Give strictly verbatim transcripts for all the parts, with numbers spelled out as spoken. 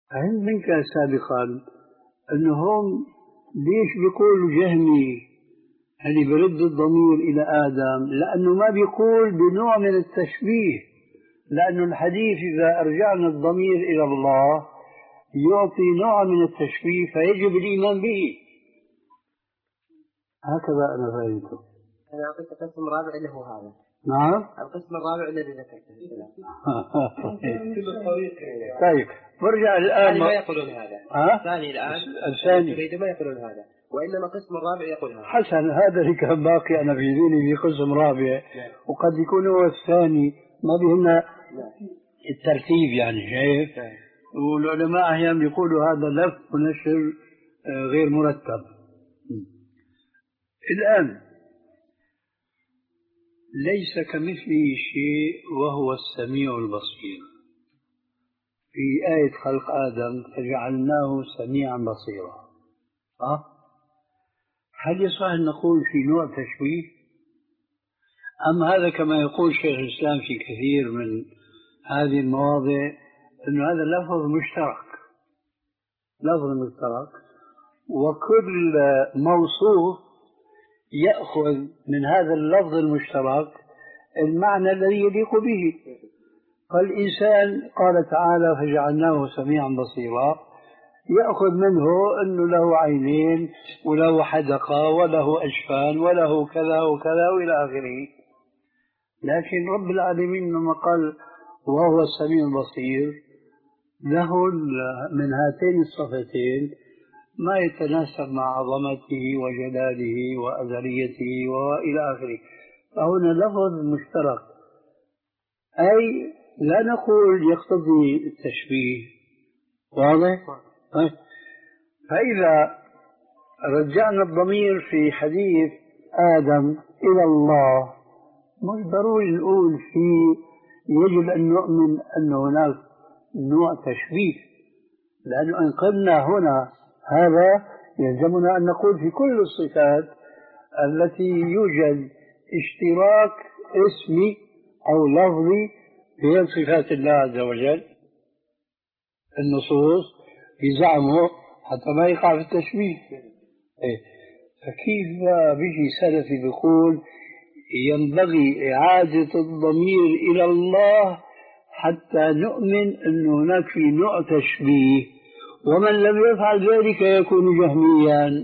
فهمت منك سابقا أنه هم ليش بيقول جهمي اللي برد الضمير إلى آدم؟ لأنه ما بيقول بنوع من التشبيه، لأنه الحديث إذا أرجعنا الضمير إلى الله يعطي نوع من التشبيه فيجب الإيمان به. هكذا أنا فهمته. أنا أعطيك قسم رابع اللي هو هذا. نعم. القسم الرابع الذي ذكرته. طيب برجع الآن. ما يقولون هذا. الثاني الآن. الثاني. ما يقولون هذا. وإنما قسم الرابع يقول هذا. حسن، هذا اللي كان باقي أنا في ذهني في قسم رابع، وقد يكون هو الثاني، ما بهنا الترتيب يعني، شايف؟ والعلماء أحيانا يقولوا هذا لف ونشر غير مرتب. الآن ليس كمثله شيء وهو السميع البصير. في آية خلق آدم فجعلناه سميعا بصيرا. أه؟ هل يصح أن نقول في نوع تشويه؟ أم هذا كما يقول شيخ الإسلام في كثير من هذه المواضع أن هذا لفظ مشترك، لفظ مشترك، وكل موصوف يأخذ من هذا اللفظ المشترك المعنى الذي يليق به. فالإنسان قال تعالى فجعلناه سميعا بصيرا، يأخذ منه أنه له عينين وله حدقة وله أجفان وله كذا وكذا وإلى آخره. لكن رب العالمين لما قال وهو السميع البصير له من هاتين الصفتين ما يتناسب مع عظمته وجلاله وأزليته وإلى آخره. فهنا لفظ مشترك، أي لا نقول يقتضي التشبيه. واضح؟ فإذا رجعنا الضمير في حديث آدم إلى الله مش ضروري نقول في يجب أن نؤمن أن هناك نوع تشبيه، لأنه إن قلنا هنا هذا يلزمنا أن نقول في كل الصفات التي يوجد اشتراك اسمي أو لفظي في صفات الله عز وجل. النصوص بزعمه حتى ما يقع في التشبيه. إيه. فكيف بيجي سلفي بيقول ينبغي إعادة الضمير إلى الله حتى نؤمن أن هناك في نوع تشبيه، ومن لم يفعل ذلك يكون جهميا.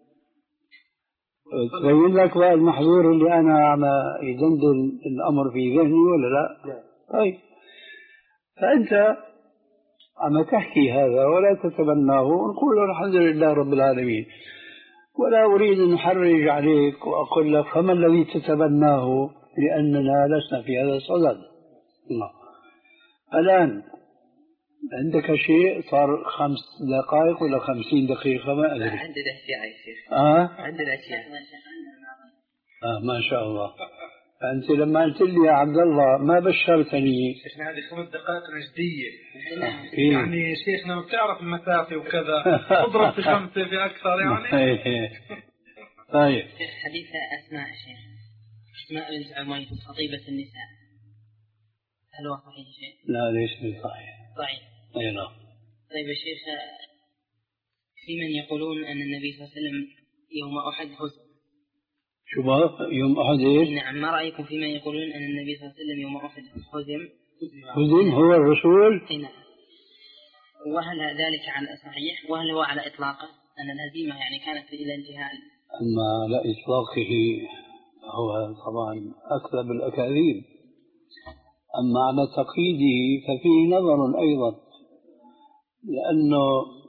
تبين لك بقى المحظور اللي أنا عم يدندن الأمر في ذهني ولا لا؟ طيب، فأنت عم تحكي هذا ولا تتبناه، ونقول الحمد لله رب العالمين، ولا أريد أن أحرج عليك وأقول لك فما الذي تتبناه، لأننا لسنا في هذا الصدد. الله. الآن عندك شيء صار خمس دقائق ولا خمسين دقيقة ما أدري. عندنا أشياء يا شيخ. آه؟ عندنا أشياء. آه ما شاء الله. أنت لما قلت لي يا عبد الله ما بشرتني. شيخنا هذه خمس دقائق نجدية. إيه؟ يعني شيخنا بتعرف المسافة وكذا، اضرب في خمسة في أكثر يعني. طيب. حديث أسماء شيخ، أسماء بنت عميس خطيبة النساء، هل هو صحيح شيء؟ لا ليس بصحيح. صحيح. أي نعم. طيب يا شيخ، في من يقولون أن النبي صلى الله عليه وسلم يوم أحد هزم. شو بقى يوم أحد إيش؟ نعم، ما رأيكم في من يقولون أن النبي صلى الله عليه وسلم يوم أحد هزم؟ هزم هو الرسول؟ نعم. وهل ذلك على صحيح وهل هو على إطلاقه أن الهزيمة يعني كانت إلى انتهاء؟ أما لا إطلاقه هو طبعا أكذب الأكاذيب، أما على تقييده ففيه نظر أيضا، لأنه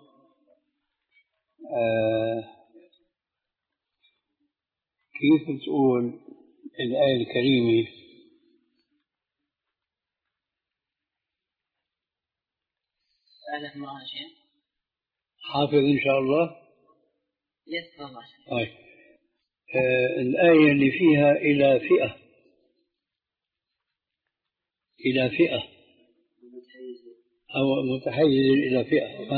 آه كيف تقول الآية الكريمة سألت مرة شيء حافظ إن شاء الله. يسر الله. طيب. آه الآية اللي فيها إلى فئة، إلى فئة أو متحيز إلى فئة.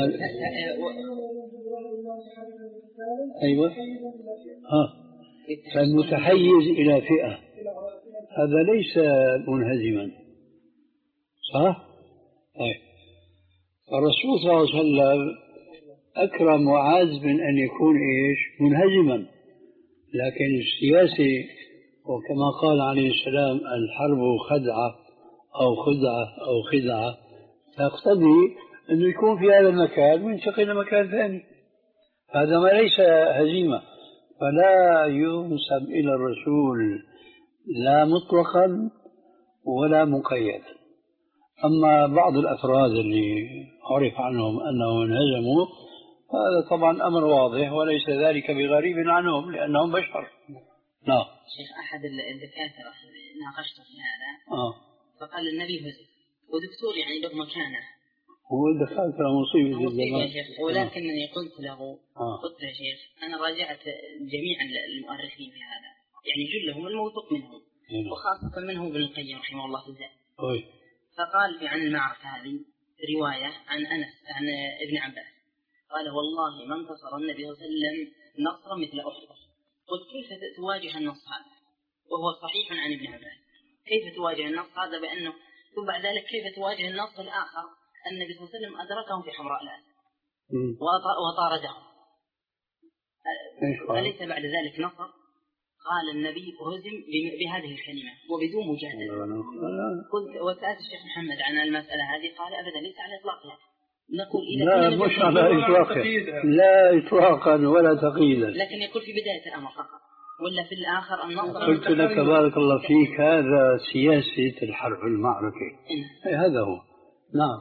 أيوة. ها. فالمتحيز إلى فئة هذا ليس منهزما، صح؟ طيب. الرسول صلى الله عليه وسلم أكرم معاذ من أن يكون إيش منهزما، لكن السياسي وكما قال عليه السلام الحرب خدعة أو خدعة أو خدعة، تقتضي أنه يكون في هذا المكان وينتقل إلى مكان ثاني، هذا ما ليس هزيمة. فلا ينسب إلى الرسول لا مطلقا ولا مقيدا. أما بعض الأفراد اللي عرف عنهم أنهم انهزموا هذا طبعا أمر واضح وليس ذلك بغريب عنهم لأنهم بشر. نعم. شيخ أحد الدكاترة ناقشته في هذا آه. فقال النبي هزم ودكتور يعني له مكانه. هو الدكاترة مصيبة جدا يا شيخ، ولكنني قلت له آه. قلت يا شيخ أنا راجعت جميعا المؤرخين في هذا، يعني جلهم الموثوق منهم وخاصة منهم ابن القيم رحمه الله في الزاد. فقال في عن المعركة هذه رواية عن أنس عن ابن عباس قال والله ما انتصر النبي صلى الله عليه وسلم نصرا مثل أحد. قلت كيف تواجه النص هذا وهو صحيح عن ابن عباس؟ كيف تواجه النص هذا بأنه ثم بعد ذلك كيف تواجه النص الآخر النبي صلى الله عليه وسلم أدركهم في حمراء الأسد وطاردهم؟ أليس بعد ذلك نصر؟ قال النبي هزم بهذه الكلمة وبدون مجادلة. قلت وسألت الشيخ محمد عن المسألة هذه قال أبدا ليس على إطلاقها. نقول إذا لا مش على إطلاقها، لا إطلاقا ولا تقييدا، لكن يقول في بداية الأمر فقط ولا في الآخر النصر. قلت لك بارك الله فيك هذا سياسة الحرب المعركة. هذا هو. نعم.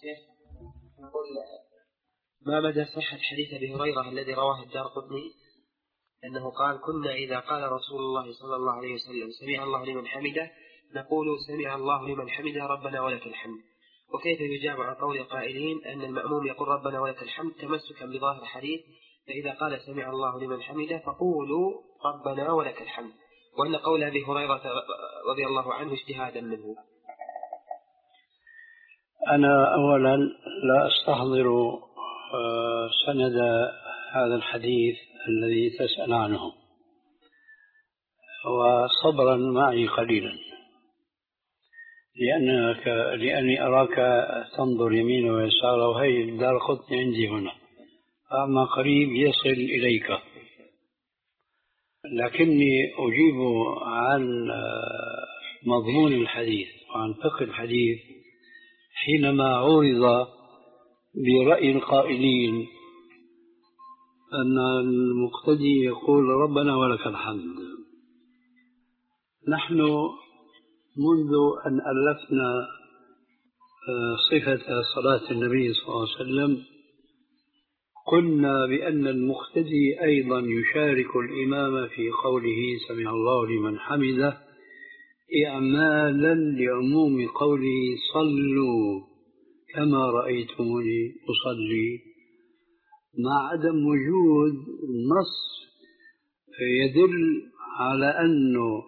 ما مدى صحة حديث أبي هريرة الذي رواه الدارقطني أنه قال كنا إذا قال رسول الله صلى الله عليه وسلم سمع الله لمن حمده نقول سمع الله لمن حمده ربنا ولك الحمد، وكيف يجاب عن قول قائلين أن المأموم يقول ربنا ولك الحمد تمسكا بظاهر الحديث فإذا قال سمع الله لمن حمده فقولوا ربنا ولك الحمد، وأن قول أبي هريرة رضي الله عنه اجتهادا منه؟ أنا أولا لا أستحضر سند هذا الحديث الذي تسأل عنه، وصبرا معي قليلا لأنك لأني أراك تنظر يمين ويسار وهي الدارقطني عندي هنا، أما قريب يصل إليك، لكني أجيب عن مضمون الحديث وعن فقه الحديث حينما عورض برأي القائلين أن المقتدي يقول ربنا ولك الحمد. نحن منذ أن ألفنا صفة صلاة النبي صلى الله عليه وسلم قلنا بأن المقتدي أيضا يشارك الإمام في قوله سمع الله لمن حمده إعمالا لعموم قوله صلوا كما رأيتموني أصلي، مع عدم وجود نص يدل على أنه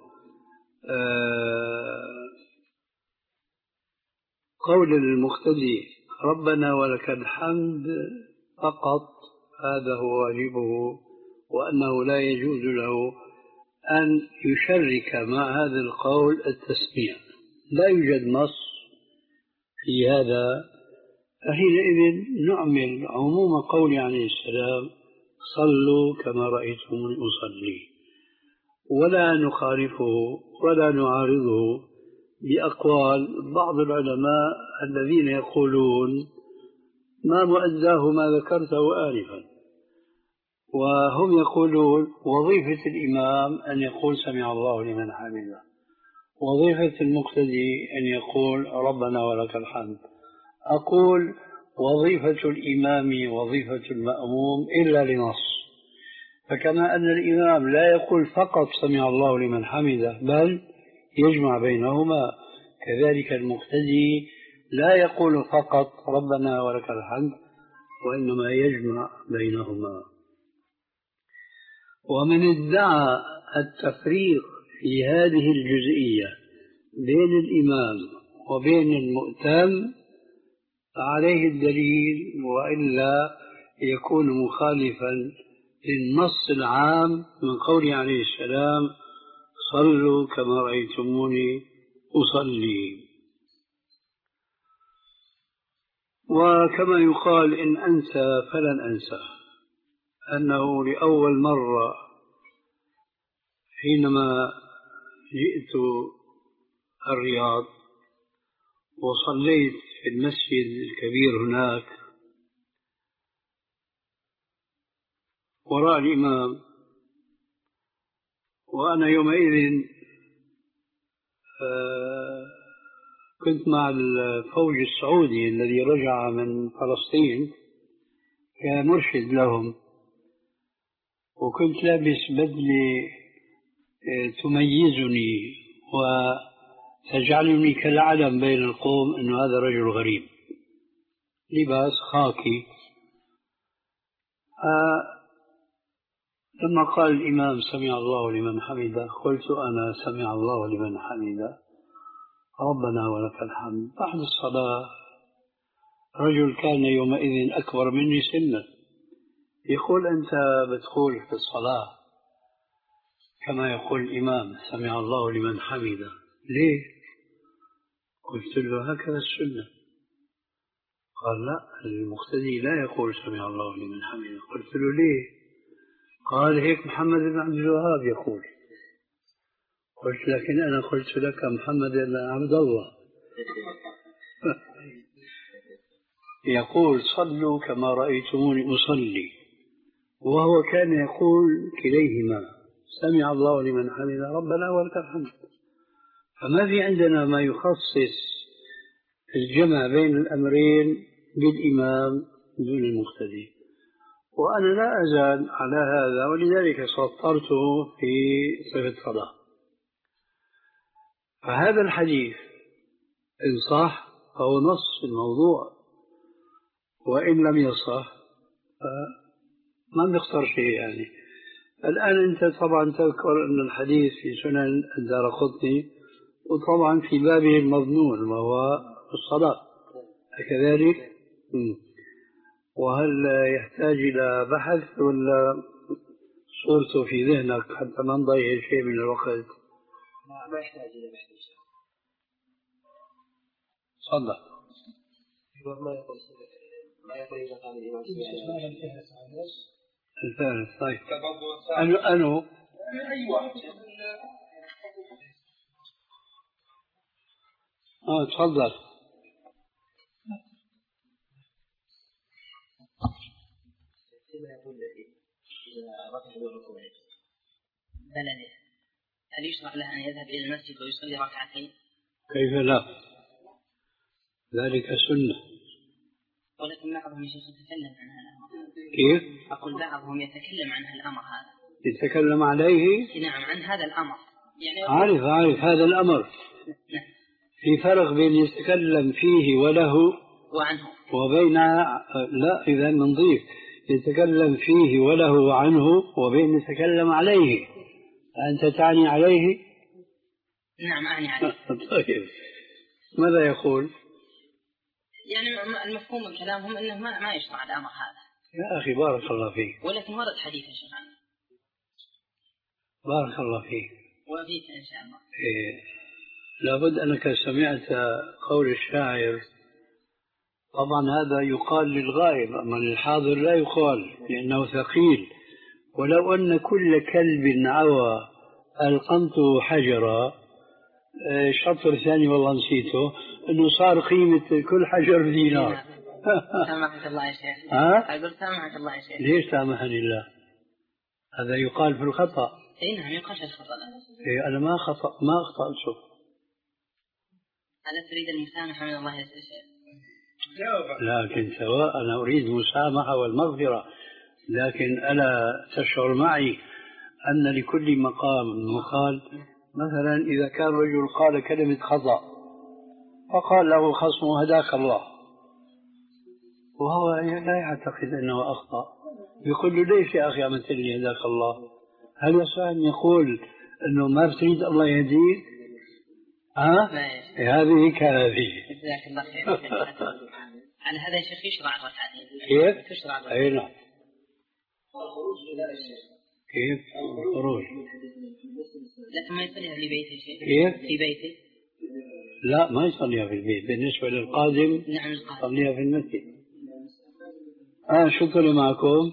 قول المقتدي ربنا ولك الحمد فقط هذا هو واجبه، وأنه لا يجوز له أن يشرك مع هذا القول التسميع. لا يوجد نص في هذا، فحينئذ نعمل عموم قول عليه السلام صلوا كما رأيتموني أصلي، ولا نخالفه ولا نعارضه بأقوال بعض العلماء الذين يقولون ما مؤداه ما ذكرته آنفا، وهم يقولون وظيفة الإمام أن يقول سمع الله لمن حمده، وظيفة المقتدي أن يقول ربنا ولك الحمد. أقول وظيفة الإمام وظيفة المأموم إلا لنص، فكما أن الإمام لا يقول فقط سمع الله لمن حمده بل يجمع بينهما، كذلك المقتدي لا يقول فقط ربنا ولك الحمد وإنما يجمع بينهما. ومن ادعى التفريق في هذه الجزئية بين الإمام وبين المؤتم فعليه الدليل، وإلا يكون مخالفا للنص العام من قوله عليه السلام صلوا كما رأيتموني أصلي. وكما يقال إن أنسى فلن أنسى أنه لأول مرة حينما جئت الرياض وصليت في المسجد الكبير هناك وراء الإمام، وأنا يومئذ كنت مع الفوج السعودي الذي رجع من فلسطين كمرشد لهم، وكنت لابس بدلة تميزني وتجعلني كالعلم بين القوم أنه هذا رجل غريب، لباس خاكي. لما قال الإمام سمع الله لمن حمده قلت أنا سمع الله لمن حمده ربنا ولك الحمد. بعد الصلاة رجل كان يومئذ أكبر مني سنا يقول أنت بتقول في الصلاة كما يقول الإمام سمع الله لمن حمده ليه؟ قلت له هكذا السنة. قال لا، المقتدي لا يقول سمع الله لمن حمده. قلت له ليه؟ قال هيك محمد بن عبد الوهاب يقول. قلت لكن أنا قلت لك محمد بن عبد الله يقول صلوا كما رأيتموني أصلي، وهو كان يقول كليهما سمع الله لمن حمده ربنا ولك الحمد. فما في عندنا ما يخصص الجمع بين الأمرين بالإمام دون المقتدي، وأنا لا أزال على هذا، ولذلك سطرته في صفة الصلاة. فهذا الحديث إن صح فهو نص في الموضوع، وإن لم يصح ما بيخسر شيء يعني. الآن أنت طبعا تذكر أن الحديث في سنن الدارقطني وطبعا في بابه المضمون وهو الصلاة كذلك. وهل يحتاج إلى بحث ولا صورته في ذهنك حتى ما نضيع شيء من الوقت؟ ما يحتاج إلى بحث إن شاء الله. صلى ما يقول ما يقول إذا قال الإمام الثالث. طيب أنو أنو أي واحد آه تفضل. فيما يقول إذا ركع بالركوع بلده هل يشرع له أن يذهب إلى المسجد ويصلي ركعتين؟ كيف لا؟ ذلك سنة. ولكن بعضهم يتكلم عن هذا. كيف؟ أقول بعضهم يتكلم عن هذا الأمر هذا. يتكلم عليه؟ نعم عن هذا الأمر. يعني عارف عارف هذا الأمر. في فرق بين يتكلم فيه وله وعنه وبين لا إذا نضيف يتكلم فيه وله وعنه وبين يتكلم عليه. أنت تعني عليه؟ نعم أعني عليه. طيب ماذا يقول؟ يعني المفهوم من كلامهم أنه ما ما يشرع الأمر هذا. يا أخي بارك الله فيك. ولكن ورد حديث يا شيخ. بارك الله فيك. وفيك إن شاء الله. إيه. لابد أنك سمعت قول الشاعر. طبعا هذا يقال للغائب أما للحاضر لا يقال لأنه ثقيل. ولو أن كل كلب عوى ألقمته حجرا، شطر ثاني والله نسيته، أنه صار قيمة كل حجر دينار. سامحك الله يا شيخ. ها؟ أقول سامحك الله يا شيخ. ليش سامحني الله؟ هذا يقال في الخطأ. إيه نعم يقال في الخطأ. إيه أنا ما خطأ ما أخطأت. شوف أنا تريد المسامحة من الله يا شيخ. لكن سواء أنا أريد المسامحة والمغفرة، لكن ألا تشعر معي أن لكل مقام مقال. مثلا إذا كان رجل قال كلمة خطأ فقال له الخصم هداك الله، وهو لا يعتقد أنه أخطأ، يقول له ليش يا أخي عملت لي هداك الله؟ هل يصح أن يقول أنه ما بتريد الله يهديك؟ ها؟ هذه كهذه. جزاك الله خير. على هذا يا شيخ يشرع الركعتين. كيف؟ تشرع الركعتين. أي نعم. كيف؟ الخروج. لكن ما يصليها في بيته شيء. كيف؟ في بيته. لا ما يصليها في البيت، بالنسبة للقادم يصليها في المسجد. آه شو كل معكم؟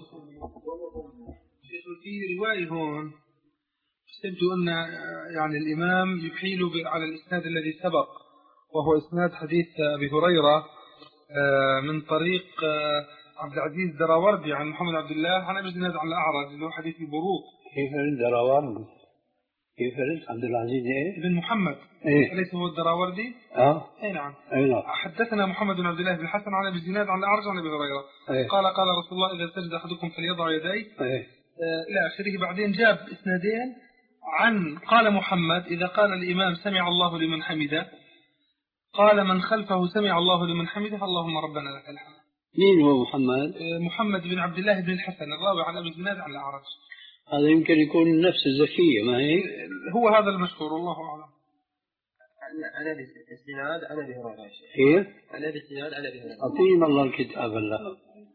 في رواية هون استمتوا أن يعني الإمام يحيل على الإسناد الذي سبق، وهو إسناد حديث أبي هريرة من طريق عبد العزيز الدراوردي عن محمد عبد الله عن أبي زناد عن الأعرج اللي هو حديث البروق. كيف الدراوردي؟ كيف عبد العزيز إيه؟ بن محمد إيه؟ أليس هو الدراوردي؟ آه أي نعم. أي نعم. حدثنا محمد بن عبد الله بن الحسن عن أبي زناد عن الأعرج عن أبي هريرة. إيه؟ قال قال رسول الله إذا سجد أحدكم فليضع يديه. إيه؟ آه إلى آخره. بعدين جاب إسنادين عن قال محمد إذا قال الإمام سمع الله لمن حمده قال من خلفه سمع الله لمن حمده اللهم ربنا لك الحمد. مين هو محمد؟ آه محمد بن عبد الله بن الحسن الراوي عن أبي زناد عن الأعرج. هذا يمكن يكون نفس الزكية ما هي؟ هو هذا المشهور والله أعلم. أنا باستناد أنا أبي هريرة. كيف؟ أنا باستناد أنا أبي هريرة. أعطينا الله الكتاب الله.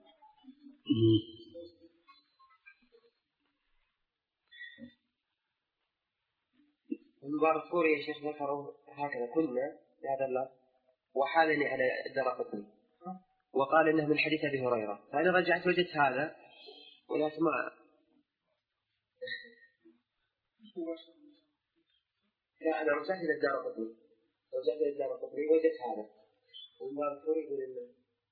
المبارك فوري يا شيخ ذكروا هكذا كنا بهذا اللفظ وحالني على الدرقطني وقال إنه من حديث أبي هريرة، فأنا رجعت وجدت هذا ولكن ما لا أنا رجعت إلى الدرقطني رجعت إلى الدرقطني وجدت هذا والمبارك فوري يقول إنه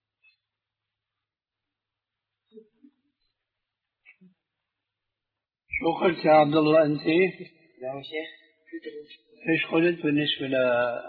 شو قلت يا عبد الله أنت؟ لا يا شيخ ايش قلت بالنسبة ل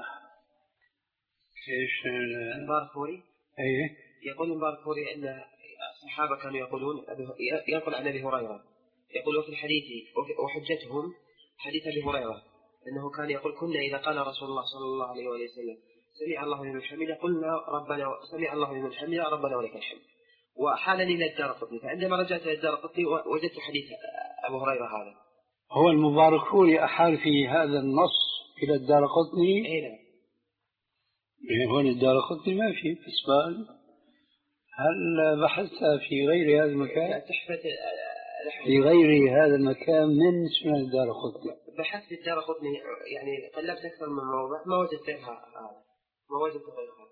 ايش المبارك فوري؟ ايه يقول المبارك فوري أن الصحابة كانوا يقولون ينقل عن أبي هريرة يقول في الحديث وحجتهم حديث أبي هريرة أنه كان يقول كنا إذا قال رسول الله صلى الله عليه وسلم سمع الله لمن حمده قلنا ربنا سمع الله لمن حمده ربنا ولك الحمد، وحالني إلى الدارقطني فعندما رجعت إلى الدارقطني وجدت حديث أبو هريرة هذا. هو المبارك فوري أحال في هذا النص إلى الدارقطني؟ أي نعم. هون الدارقطني ما في إسبان. هل بحثت في غير هذا المكان؟ في غير هذا المكان من اسم الدارقطني؟ بحثت في الدارقطني يعني قلبت أكثر من موضع ما وجدت غيرها ما وجدت غيرها.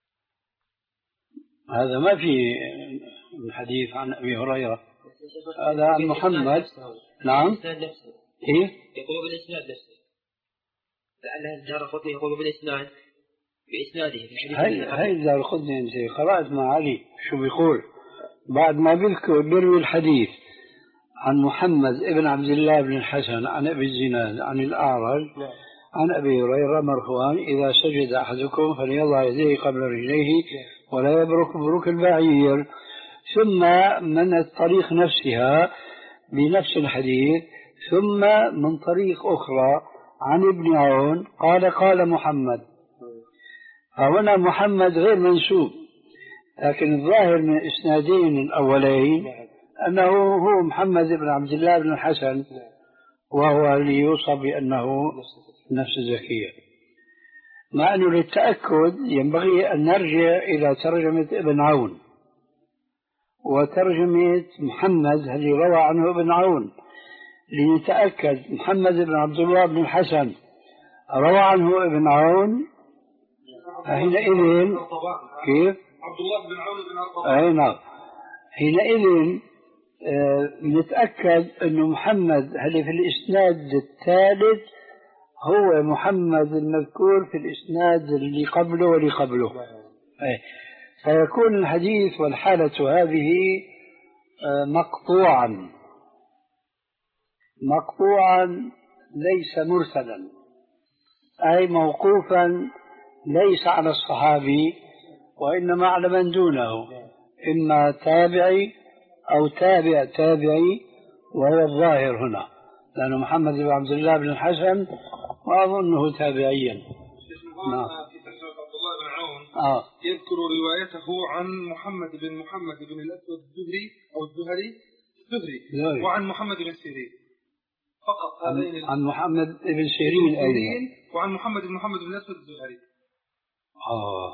هذا ما في الحديث عن أبي هريرة. هذا عن محمد. نعم. بالإسناد نفسه. إيه؟ يقول بالإسناد نفسه. لأن الدارقطني يقول بالإسناد بإسناده في الحديث. هاي هاي الدارقطني أنت قرأت مع علي شو بيقول بعد ما بيذكر بيروي الحديث عن محمد ابن عبد الله بن الحسن عن أبي الزناد عن الأعرج عن أبي هريرة مرفوعا إذا سجد أحدكم فليضع يديه قبل رجليه ولا يبرك بروك البعير، ثم من الطريق نفسها بنفس الحديث ثم من طريق أخرى عن ابن عون قال قال محمد. فهنا محمد غير منسوب، لكن الظاهر من الإسنادين الأولين أنه هو محمد بن عبد الله بن الحسن وهو اللي يوصى بأنه نفس الزكية. مع أنه للتأكد ينبغي أن نرجع إلى ترجمة ابن عون وترجمة محمد الذي روى عنه ابن عون لنتأكد محمد بن عبد الله بن الحسن روى عنه ابن عون حينئذ كيف؟ عبد الله بن عون بن أرطبان. أي نعم. حينئذ آه نتأكد أنه محمد اللي في الإسناد الثالث هو محمد المذكور في الإسناد اللي قبله واللي قبله. أي. فيكون الحديث والحالة هذه آه مقطوعا مقطوعا ليس مرسلا، أي موقوفا ليس على الصحابي وإنما على من دونه، إما تابعي أو تابع تابعي، وهو الظاهر هنا لأن محمد بن عبد الله بن الحسن وأظنه تابعيا. نعم. في ترجمة عبد الله بن عون آه. يذكر روايته عن محمد بن محمد بن الأسود الزهري أو الزهري الزهري وعن محمد بن سيرين فقط. هذين عن محمد بن سيرين أيضا وعن محمد بن محمد بن الأسود الزهري. آه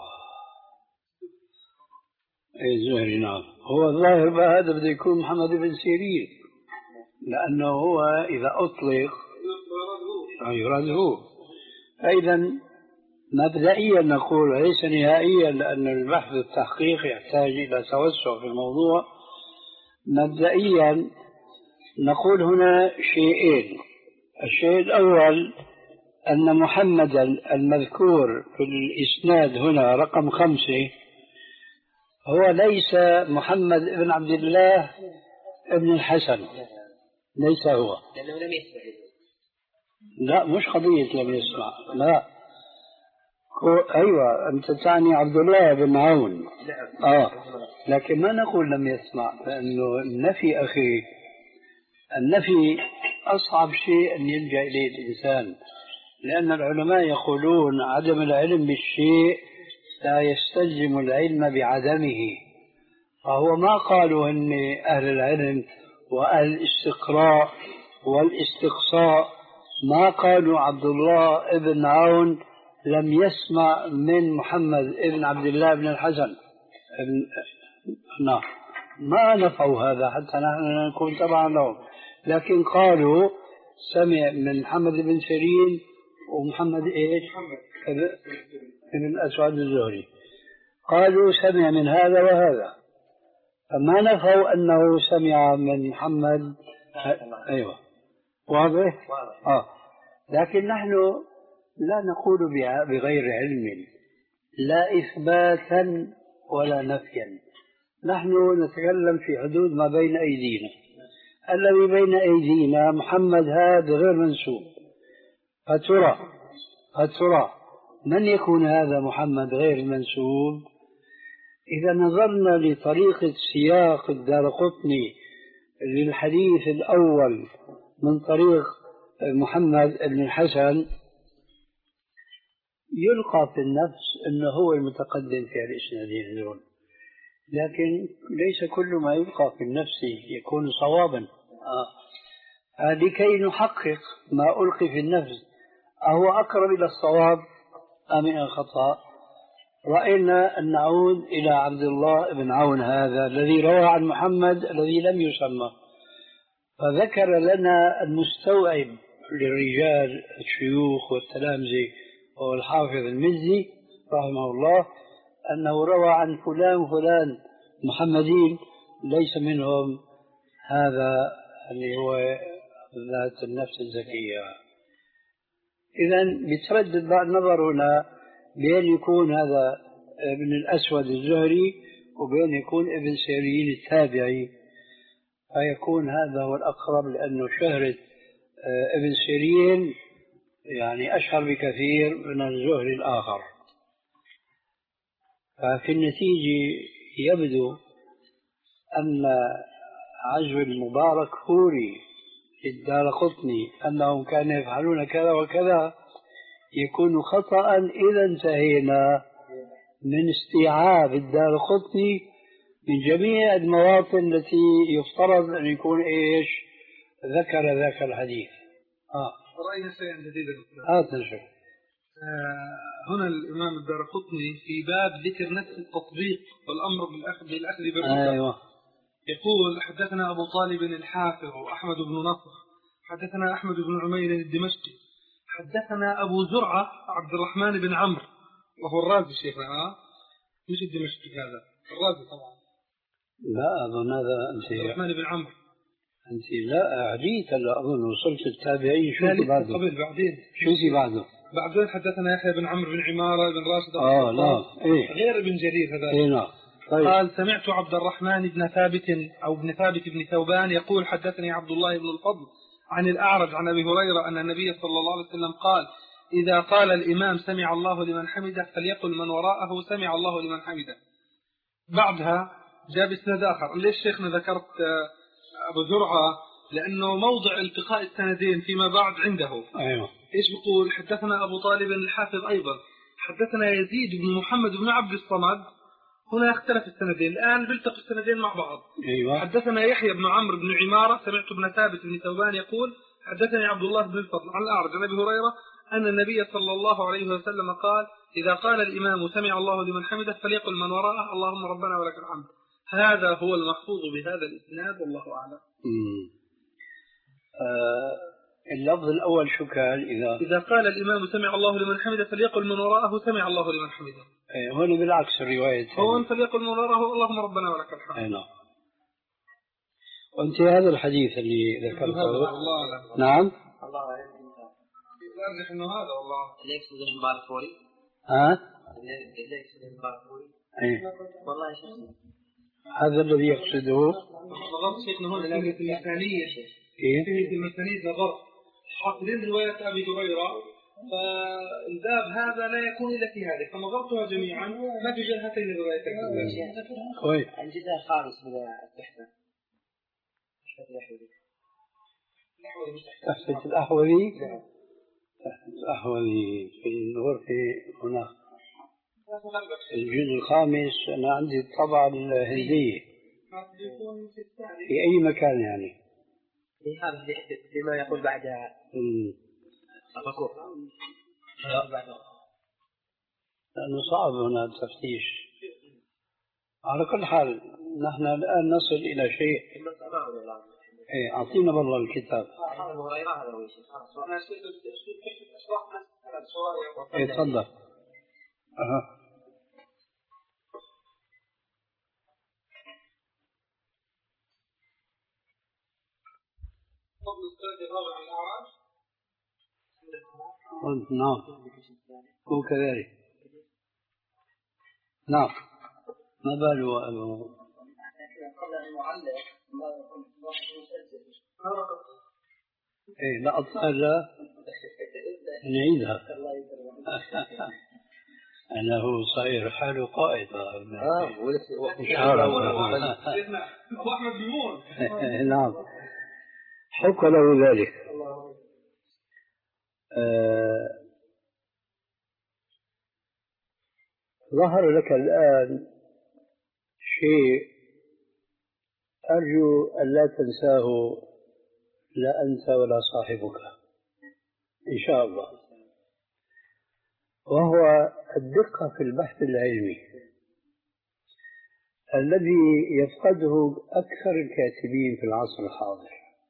أي الزهري. نعم. هو الظاهر بهذا بده يكون محمد بن سيرين لأنه هو إذا أطلق يراد هو. فإذا مبدئيا نقول ليس نهائيا، لأن البحث والتحقيق يحتاج إلى توسع في الموضوع. مبدئيا نقول هنا شيئين. الشيء الأول أن محمد المذكور في الإسناد هنا رقم خمسة هو ليس محمد بن عبد الله بن الحسن، ليس هو، لأنه لم يسمع. لا مش قضية لم يسمع، لا أيوة أنت تعني عبد الله بن عون. آه لكن ما نقول لم يسمع، لأنه النفي أخي النفي أصعب شيء أن يلجأ إليه الإنسان، لأن العلماء يقولون عدم العلم بالشيء لا يستلزم العلم بعدمه، فهو ما قالوا أن أهل العلم وأهل الاستقراء والاستقصاء ما قالوا عبد الله بن عون لم يسمع من محمد بن عبد الله بن الحسن. ما نفعوا هذا حتى نحن نكون طبعا لهم، لكن قالوا سمع من محمد بن سيرين ومحمد ايش بن الأسود الزهري، قالوا سمع من هذا وهذا، فما نفوا أنه سمع من محمد. أيوة واضح. آه. لكن نحن لا نقول بغير علم، لا إثباتا ولا نفيا، نحن نتكلم في حدود ما بين أيدينا. الذي بين أيدينا محمد هذا غير منسوب، فترى فترى من يكون هذا محمد غير المنسوب؟ إذا نظرنا لطريقة سياق الدارقطني للحديث الأول من طريق محمد بن الحسن يلقى في النفس أنه هو المتقدم في الإسنادين دول، لكن ليس كل ما يلقى في النفس يكون صوابا. آه. لكي نحقق ما ألقي في النفس أهو أقرب إلى الصواب أم إلى الخطأ، رأينا أن نعود إلى عبد الله بن عون هذا الذي روى عن محمد الذي لم يسمى، فذكر لنا المستوعب للرجال الشيوخ والتلامذة والحافظ المزي رحمه الله أنه روى عن فلان فلان محمدين ليس منهم هذا اللي هو ذات النفس الزكية. إذن بتردد بعد نظرنا بين يكون هذا ابن الأسود الزهري وبين يكون ابن سيرين التابعي، فيكون هذا هو الأقرب، لأنه شهرة ابن سيرين يعني أشهر بكثير من الزهري الآخر. ففي النتيجة يبدو أن عزو المبارك فوري الدارقطني أنهم كانوا يفعلون كذا وكذا يكون خطأ إذا انتهينا من استيعاب الدارقطني من جميع المواطن التي يفترض أن يكون إيش ذكر ذاك الحديث. آه. رأينا شيئا جديدا. آه تنشر. آه هنا الإمام الدارقطني في باب ذكر نفس التطبيق والأمر بالأخذ بالأخذ بالرفق. أيوة. يقول حدثنا أبو طالب الحافظ أحمد بن نصر حدثنا أحمد بن عمير الدمشقي حدثنا أبو زرعة عبد الرحمن بن عمرو وهو الرازي شيخنا آه مش الدمشقي هذا الرازي طبعا. لا أظن هذا أنت عبد الرحمن بن عمرو أنت لا أعجيت لا أظن وصلت التابعين شو في بعده قبل بعدين شو في بعده بعدين حدثنا يحيى بن عمرو بن عمارة بن راشد آه لا إيه غير ابن جرير هذا إيه لا. طيب. قال سمعت عبد الرحمن بن ثابت أو بن ثابت بن ثوبان يقول حدثني عبد الله بن الفضل عن الأعرج عن أبي هريرة أن النبي صلى الله عليه وسلم قال إذا قال الإمام سمع الله لمن حمده فليقل من وراءه سمع الله لمن حمده. بعدها جاء بإسناد آخر. ليش شيخنا ذكرت أبو زرعة؟ لأنه موضع التقاء السندين فيما بعد عنده. أيوة. إيش بيقول؟ حدثنا أبو طالب الحافظ أيضا حدثنا يزيد بن محمد بن عبد الصمد. هنا اختلف السندين الآن بيلتقي السندين مع بعض. أيوة. حدثنا يحيى بن عمرو بن عمارة سمعت ابن ثابت بن ثوبان يقول حدثني عبد الله بن الفضل عن الأعرج عن أبي هريرة أن النبي صلى الله عليه وسلم قال إذا قال الإمام سمع الله لمن حمده فليقل من وراءه اللهم ربنا ولك الحمد. هذا هو المحفوظ بهذا الإسناد والله أعلم. آه اللفظ الأول شو كان؟ إذا إذا قال الإمام سمع الله لمن حمده فليقل من وراءه سمع الله لمن حمده. إيه هون بالعكس الرواية هون فليقل من وراءه اللهم ربنا ولك الحمد. إيه نعم. وأنت هذا الحديث اللي ذكرته الله نعم الله لا نحن هذا والله اللي يقصد البارفوري ها اللي يقصد البارفوري إيه والله يا شيخ هذا الذي يقصده. نظرت شيخنا هون في المثانية إيه في المثانية نظرت حاصلين رواية أبي هريرة فالباب هذا لا يكون إلا في هذه فنظرتها جميعا ما توجد هاتين الروايتين. كويس. الجزء الخامس من التحفة تحفة الأحوذي. تحفة الأحوذي في الغرفة هناك الجزء الخامس. أنا عندي الطبعة الهندية في أي مكان يعني في هذا فيما يقول بعدها الركوع لأنه صعب هنا التفتيش. على كل حال نحن الآن نصل إلى شيء. إيه أعطينا بالله الكتاب. إيه تفضل. أها نعم هو كذلك. نعم ما باله أبو إيه لا أطلع لا نعيدها. أنا هو صاير حاله قائد نعم حق له ذلك. آه ظهر لك الآن شيء أرجو أن لا تنساه لا أنت ولا صاحبك إن شاء الله، وهو الدقة في البحث العلمي الذي يفقده أكثر الكاتبين في العصر الحاضر،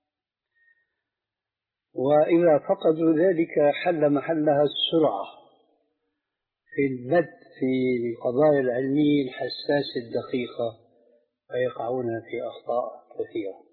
وإذا فقدوا ذلك حل محلها السرعة في البت في القضايا العلمية الحساسة الدقيقة فيقعون في أخطاء كثيرة.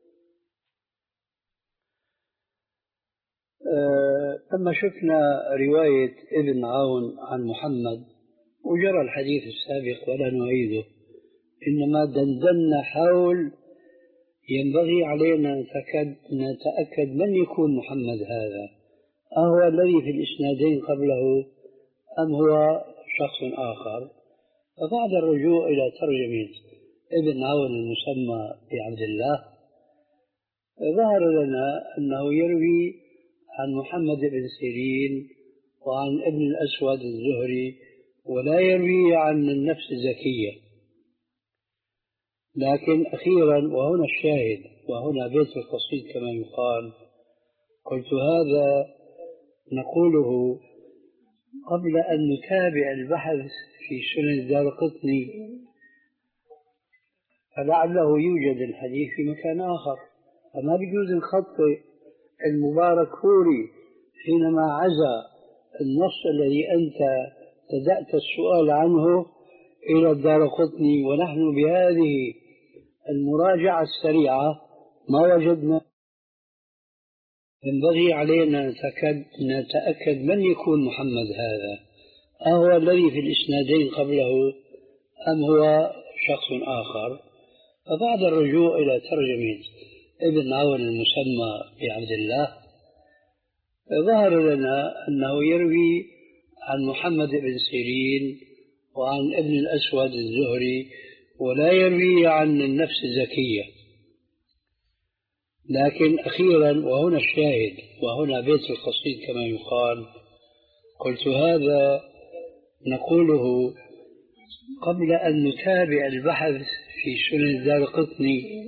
لما شفنا رواية ابن عون عن محمد وجرى الحديث السابق ولا نعيده، إنما دندنا حول ينبغي علينا نتأكد من يكون محمد هذا، أهو الذي في الإسنادين قبله أم هو شخص آخر. فبعد الرجوع إلى ترجمة ابن عون المسمى بعبد الله ظهر لنا أنه يروي عن محمد بن سيرين وعن ابن الأسود الزهري ولا يروي عن النفس الزكية. لكن أخيرا وهنا الشاهد وهنا بيت القصيد كما يقال، قلت هذا نقوله قبل أن نتابع البحث في سنن الدارقطني فلعله يوجد الحديث في مكان آخر، فما بيجوز نخطئ المبارك فوري حينما عزى النص الذي أنت بدأت السؤال عنه إلى الدارقطني، ونحن بهذه المراجعة السريعة ما وجدنا. ينبغي علينا نتأكد من يكون محمد هذا، أهو الذي في الإسنادين قبله أم هو شخص آخر. فبعد الرجوع إلى ترجمة ابن عون المسمى بعبد الله ظهر لنا أنه يروي عن محمد بن سيرين وعن ابن الأسود الزهري ولا يروي عن النفس الزكية. لكن أخيرا وهنا الشاهد وهنا بيت القصيد كما يقال، قلت هذا نقوله قبل أن نتابع البحث في سنن الدارقطني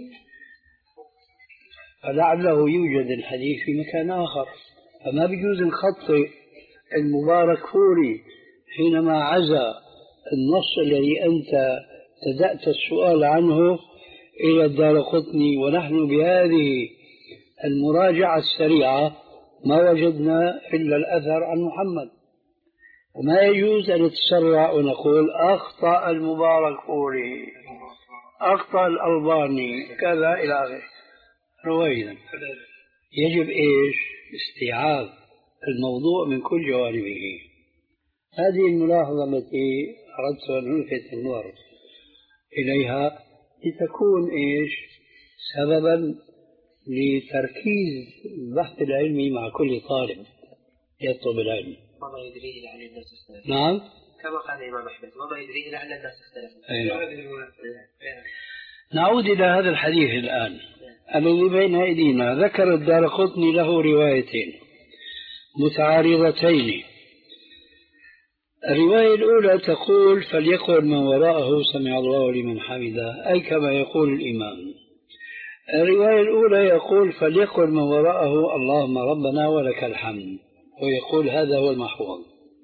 فلعله يوجد الحديث في مكان آخر، فما بيجوز نخطئ المبارك فوري حينما عزى النص الذي أنت بدأت السؤال عنه إلى الدارقطني، ونحن بهذه المراجعة السريعة ما وجدنا إلا الأثر عن محمد. وما يجوز أن نتسرع ونقول أخطأ المبارك فوري، أخطأ الألباني، كذا إلى آخره. رويدا يجب إيش؟ استيعاب الموضوع من كل جوانبه. هذه الملاحظة التي أردت أن ألفت النظر إليها لتكون إيش؟ سببا لتركيز البحث العلمي مع كل طالب يطلب العلم. وما يدريه لعل الناس اختلفوا. نعم. كما قال الإمام أحمد وما يدريه لعل الناس اختلفوا. أيوة. نعود إلى هذا الحديث الآن الذي بين أيدينا. ذكر الدارقطني له روايتين متعارضتين. الرواية الأولى تقول فليقل من وراءه سمع الله لمن حمده، أي كما يقول الإمام. الرواية الأولى يقول فليقل من وراءه اللهم ربنا ولك الحمد، ويقول هذا هو المحفوظ.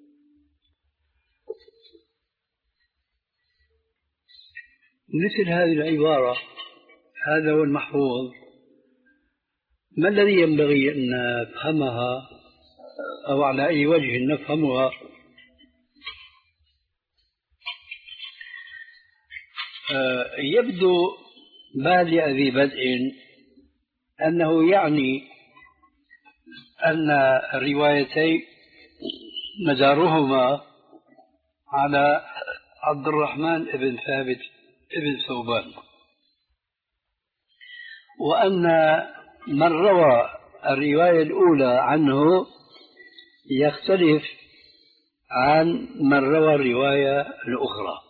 مثل هذه العبارة هذا هو المحفوظ، ما الذي ينبغي أن نفهمها أو على أي وجه نفهمها؟ يبدو بادئ ذي بدء أنه يعني أن الروايتين مدارهما على عبد الرحمن بن ثابت بن ثوبان، وأن من روى الرواية الأولى عنه يختلف عن من روى الرواية الأخرى.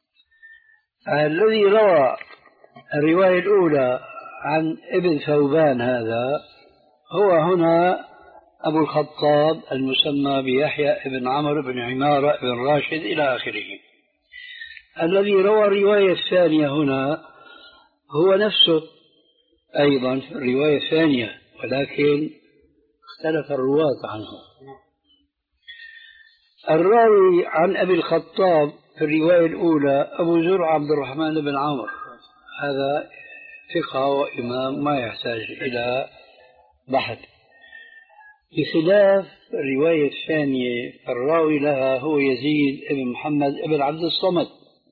الذي روى الرواية الأولى عن ابن ثوبان هذا هو هنا أبو الخطاب المسمى بيحيى بن عمرو بن عمارة بن راشد إلى آخره. الذي روى الرواية الثانية هنا هو نفسه أيضا الرواية الثانية، ولكن اختلف الرواة عنه. الراوي عن أبي الخطاب في الرواية الأولى أبو زرع عبد الرحمن بن عمرو، هذا ثقة وإمام ما يحتاج إلى بحث، بخلاف الرواية الثانية الراوي لها هو يزيد بن محمد بن عبد الصمد.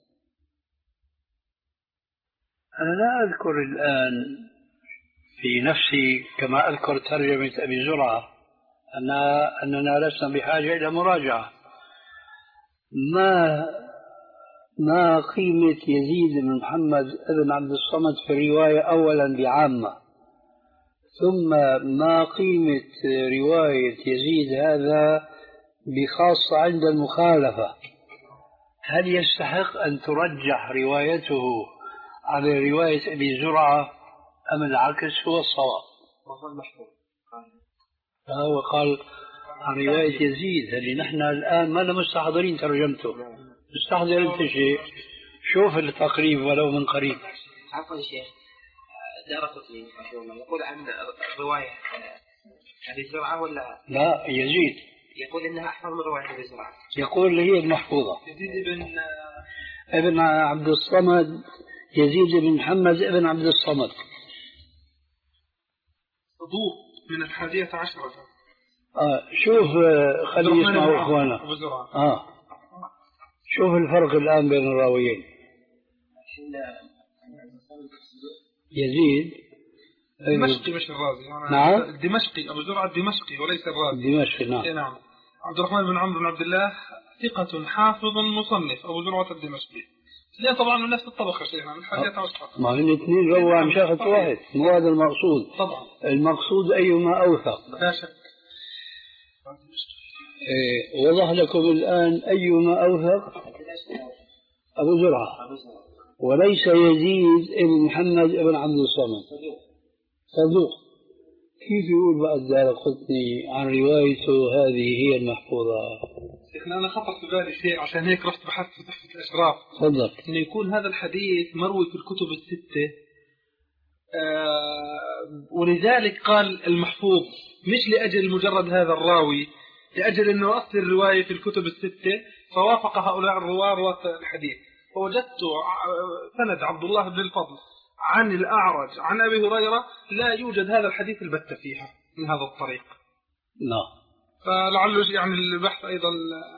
أنا لا أذكر الآن في نفسي كما أذكر ترجمة أبي زرعة أن أننا لسنا بحاجة إلى مراجعة. ما ما قيمة يزيد بن محمد بن عبد الصمد في الرواية أولا بعامة، ثم ما قيمة رواية يزيد هذا بخاصة عند المخالفة؟ هل يستحق أن ترجح روايته على رواية أبي زرعة أم العكس هو الصواب؟ وهو المحفوظ. هو قال عن رواية يزيد اللي نحن الآن ما مستحضرين ترجمته. مستحضر أنت شيء، شوف التقريب ولو من قريب. عفوا شيخ، دارقطني رحمه الله يقول عن رواية أبي زرعة ولا لا يزيد؟ يقول إنها أحفظ من رواية أبي زرعة. يقول هي المحفوظة. يزيد بن ابن عبد الصمد، يزيد بن محمد ابن عبد الصمد صدوق من الحادية عشرة. آه شوف خلي يسمعوا إخوانا. آه شوف الفرق الآن بين الراويين. يزيد دمشقي مش الرازي. نعم الدمشقي أبو زرعة الدمشقي وليس الرازي. دمشقي نعم. نعم. عبد الرحمن بن عمرو بن عبد الله ثقة حافظ مصنف أبو زرعة الدمشقي. لا طبعا من نفس الطبقة شيخنا من الحادية عشرة. ما هن اثنين روى عن شخص واحد، مو هذا المقصود. طبعا المقصود أيما أوثق. لا شك. إيه وضح لكم الآن أيما أوثق أبو زرعة وليس يزيد ابن محمد ابن عبد الصمد صدوق. كيف يقول بقى الدارقطني عن روايته هذه هي المحفوظة؟ شيخنا أنا خطر في بالي شيء عشان هيك رحت بحثت في تحفة الأشراف. تفضل. إنه يكون هذا الحديث مروي في الكتب الستة، آه ولذلك قال المحفوظ مش لأجل مجرد هذا الراوي، لأجل أنه أصل الرواية في الكتب الستة فوافق هؤلاء الرواة رواة الحديث. فوجدت سند عبد الله بن الفضل عن الأعرج عن أبي هريرة لا يوجد هذا الحديث البتة فيها من هذا الطريق. نعم. فلعله يعني البحث أيضا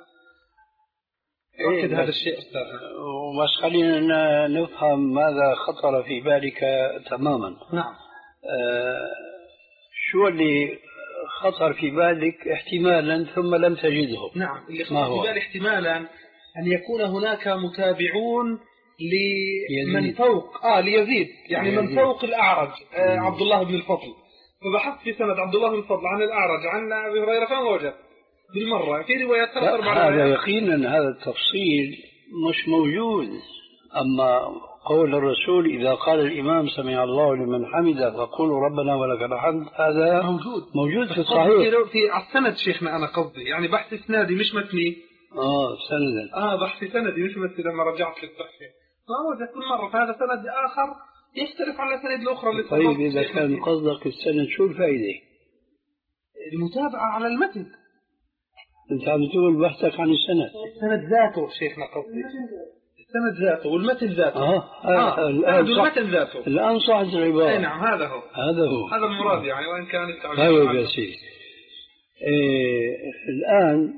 يؤكد هذا الشيء أستاذ. وبس خلينا نفهم ماذا خطر في بالك تماما. نعم. آه شو اللي خطر في بالك احتمالا ثم لم تجده؟ نعم، اللي خطر في بالي احتمالا أن يكون هناك متابعون لمن فوق آه ليزيد يعني ليزيد. من فوق الأعرج آه عبد الله بن الفضل، فبحثت في سند عبد الله بن الفضل عن الأعرج عن أبي هريرة فما وجد بالمرة في روايات ثلاث أربع روايات. هذا يقينا هذا التفصيل مش موجود. أما قول الرسول إذا قال الإمام سمع الله لمن حمده فقولوا ربنا ولك الحمد هذا موجود موجود في الصحيح في السند شيخنا. أنا قصدي يعني بحث إسنادي مش متني. آه سندا آه بحث سندي مش متني. لما رجعت في التحقيق ما وجدت بالمرة. فهذا سند آخر يختلف عن السند الأخرى اللي طيب إذا كان قصدك السند شو الفائدة؟ المتابعة على المتن. أنت عم تقول بحثك عن السند. السند ذاته شيخنا قصدي السند ذاته والمتن ذاته. آه, آه, آه الآن المتن ذاته. الآن صح العبارة. أي نعم هذا هو. هذا هو. هذا المراد يعني وإن كان التعبير. طيب يا سيدي. إيه الآن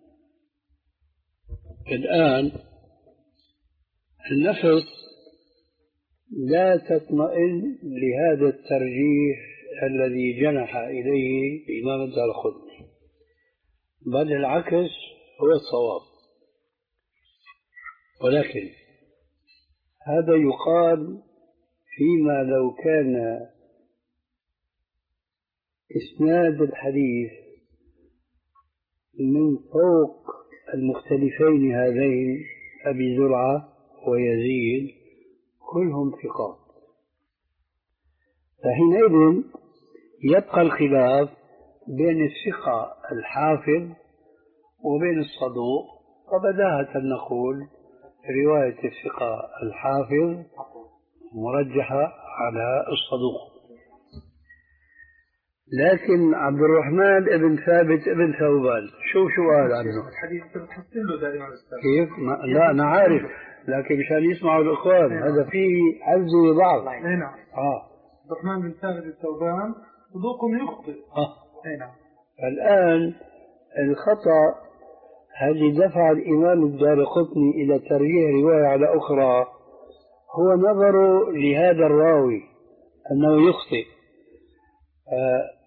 الآن النفس لا تطمئن لهذا الترجيح الذي جنح إليه الإمام الدارقطني، بل العكس هو الصواب. ولكن هذا يقال فيما لو كان إسناد الحديث من فوق المختلفين هذين أبي زرعة ويزيد كلهم ثقات، فحينئذ يبقى الخلاف بين الثقة الحافظ وبين الصدوق، فبداهة نقول رواية الثقة الحافظ مرجحة على الصدوق. لكن عبد الرحمن ابن ثابت ابن ثوبان شو شو قال عنه؟ الحديث تحسن له دائما كيف؟ ما لا أنا عارف، لكن مشان يسمعوا الإخوان هذا فيه عزة لبعض. أي نعم. آه. عبد الرحمن بن ثابت الثوبان صدوق يخطئ. آه. أي نعم. الآن الخطأ الذي دفع الإمام الدارقطني إلى ترجيح رواية على أخرى هو نظره لهذا الراوي أنه يخطئ. آه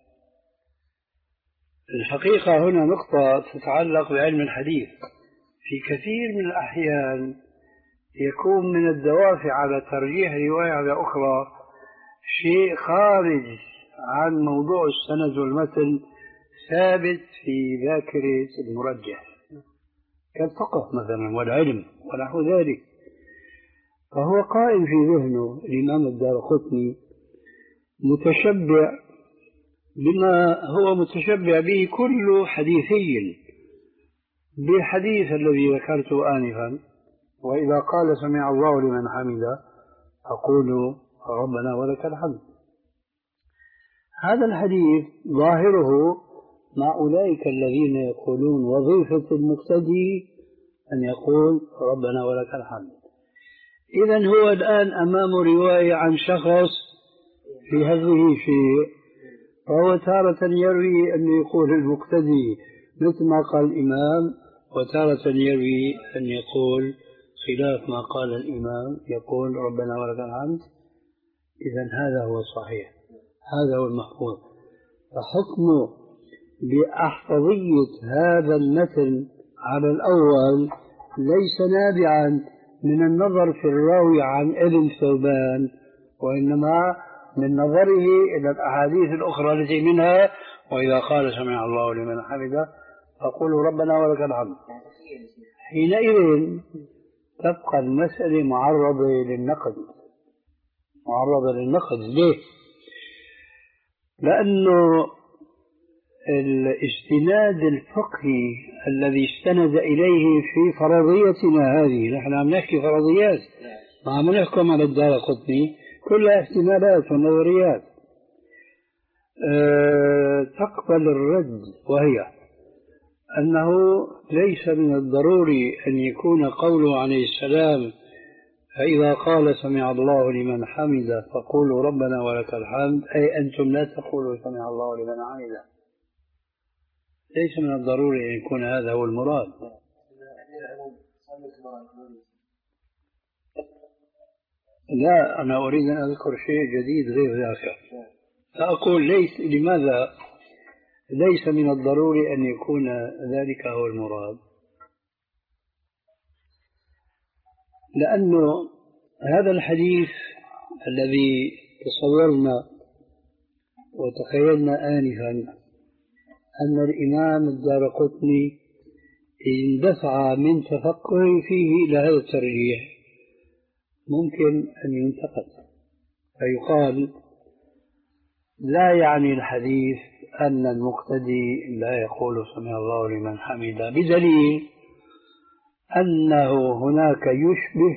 الحقيقة هنا نقطة تتعلق بعلم الحديث. في كثير من الأحيان يكون من الدوافع على ترجيح رواية على أخرى شيء خارج عن موضوع السند والمتن ثابت في ذاكرة المرجح كالفقه مثلا والعلم ونحو ذلك، فهو قائم في ذهنه الإمام الدارقطني متشبع بما هو متشبع به كل حديثي بالحديث الذي ذكرته آنفا، وإذا قال سمع الله لمن حمده فقولوا ربنا ولك الحمد. هذا الحديث ظاهره مع أولئك الذين يقولون وظيفة المقتدي أن يقول ربنا ولك الحمد. إذن هو الآن أمام رواية عن شخص في هذه شيء، فهو تارة يروي أن يقول المقتدي مثل ما قال الإمام، وتارة يروي أن يقول خلاف ما قال الإمام يقول ربنا ولك الحمد. إذن هذا هو الصحيح، هذا هو المحفوظ. فحكمه بأحفظية هذا المتن على الأول ليس نابعا من النظر في الراوي عن ابن ثوبان، وإنما من نظره إلى الأحاديث الأخرى التي منها وإذا قال سمع الله لمن حمده فقولوا ربنا ولك الحمد. حينئذ تبقى المسألة معرضة للنقد. معرضة للنقد ليه؟ لأنه الاستناد الفقهي الذي استند إليه في فرضيتنا هذه، نحن عم نحكي فرضيات ما عم نحكم على الدارقطني، كلها احتمالات ونظريات أه تقبل الرد، وهي أنه ليس من الضروري أن يكون قوله عليه السلام فإذا قال سمع الله لمن حمده فقولوا ربنا ولك الحمد، أي أنتم لا تقولوا سمع الله لمن حمده، ليس من الضروري أن يكون هذا هو المراد. لا، أنا أريد أن أذكر شيء جديد غير ذاك. فأقول ليس، لماذا ليس من الضروري أن يكون ذلك هو المراد؟ لأنه هذا الحديث الذي تصورنا وتخيلنا آنفا أن الإمام الدارقطني اندفع من تفكره فيه إلى هذا الترجيح، ممكن أن ينتقد فيقال لا يعني الحديث أن المقتدي لا يقول سمع الله لمن حمده، بدليل أنه هناك يشبه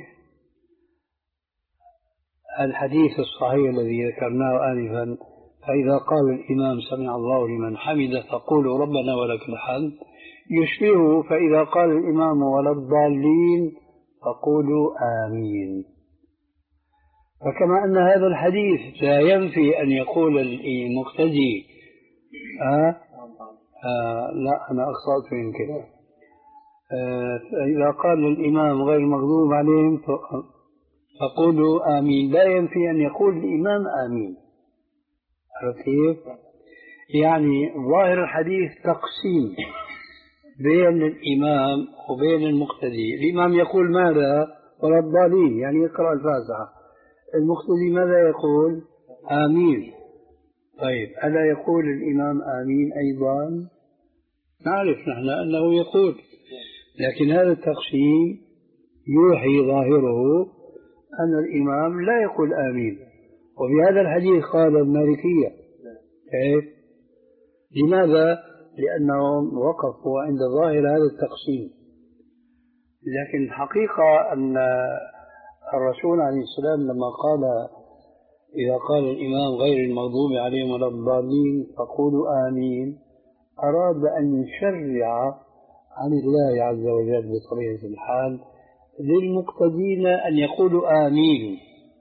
الحديث الصحيح الذي ذكرناه آنفا: فإذا قال الإمام سمع الله لمن حمده فقولوا ربنا ولك الحمد، يشبهه فإذا قال الإمام ولا الضالين فقولوا آمين. فكما أن هذا الحديث لا ينفي أن يقول المقتدي آه آه لا أنا أخطأت يمكن آه إذا قال الإمام غير المغضوب عليهم فقولوا آمين، لا ينفي أن يقول الإمام آمين. عرفت كيف؟ يعني ظاهر الحديث تقسيم بين الإمام وبين المقتدي. الإمام يقول ماذا؟ ولا الضالين، يعني يقرأ الفاتحة. المقتدي ماذا يقول؟ آمين. طيب ألا يقول الإمام آمين أيضا؟ نعرف نحن أنه يقول، لكن هذا التقسيم يوحي ظاهره أن الإمام لا يقول آمين. وبهذا الحديث قال المالكية. كيف؟ لماذا؟ لأنهم وقفوا عند ظاهر هذا التقسيم. لكن الحقيقة أن الرسول عليه السلام لما قال إذا قال الإمام غير المغضوب عليهم ولا الضالين فقولوا آمين، أراد أن يشرع عن الله عز وجل بطبيعة الحال للمقتدين أن يقولوا آمين،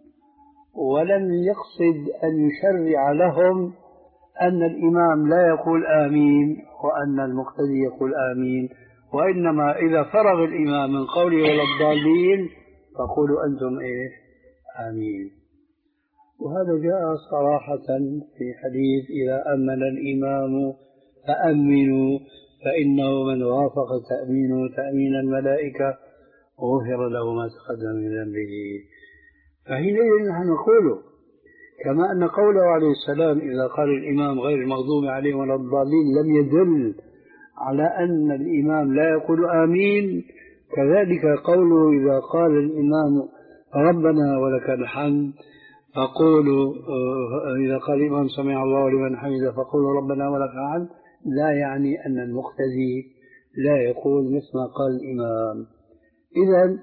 ولم يقصد أن يشرع لهم أن الإمام لا يقول آمين وأن المقتدي يقول آمين، وإنما إذا فرغ الإمام من قوله ولا الضالين فقولوا أنتم إيه؟ آمين. وهذا جاء صراحة في حديث إذا أمن الإمام فأمنوا فإنه من وافق تأمينه تأمين الملائكة غفر له ما تقدم من ذنبه. فحينئذ نحن نقول كما أن قوله عليه السلام إذا قال الإمام غير المغضوب عليهم ولا الضالين لم يدل على أن الإمام لا يقول آمين، كذلك قوله إذا قال الإمام ربنا ولك الحمد فقولوا إذا قال الإمام سمع الله لمن حمده فقولوا ربنا ولك الحمد لا يعني أن المقتدي لا يقول مثل ما قال الإمام. إذن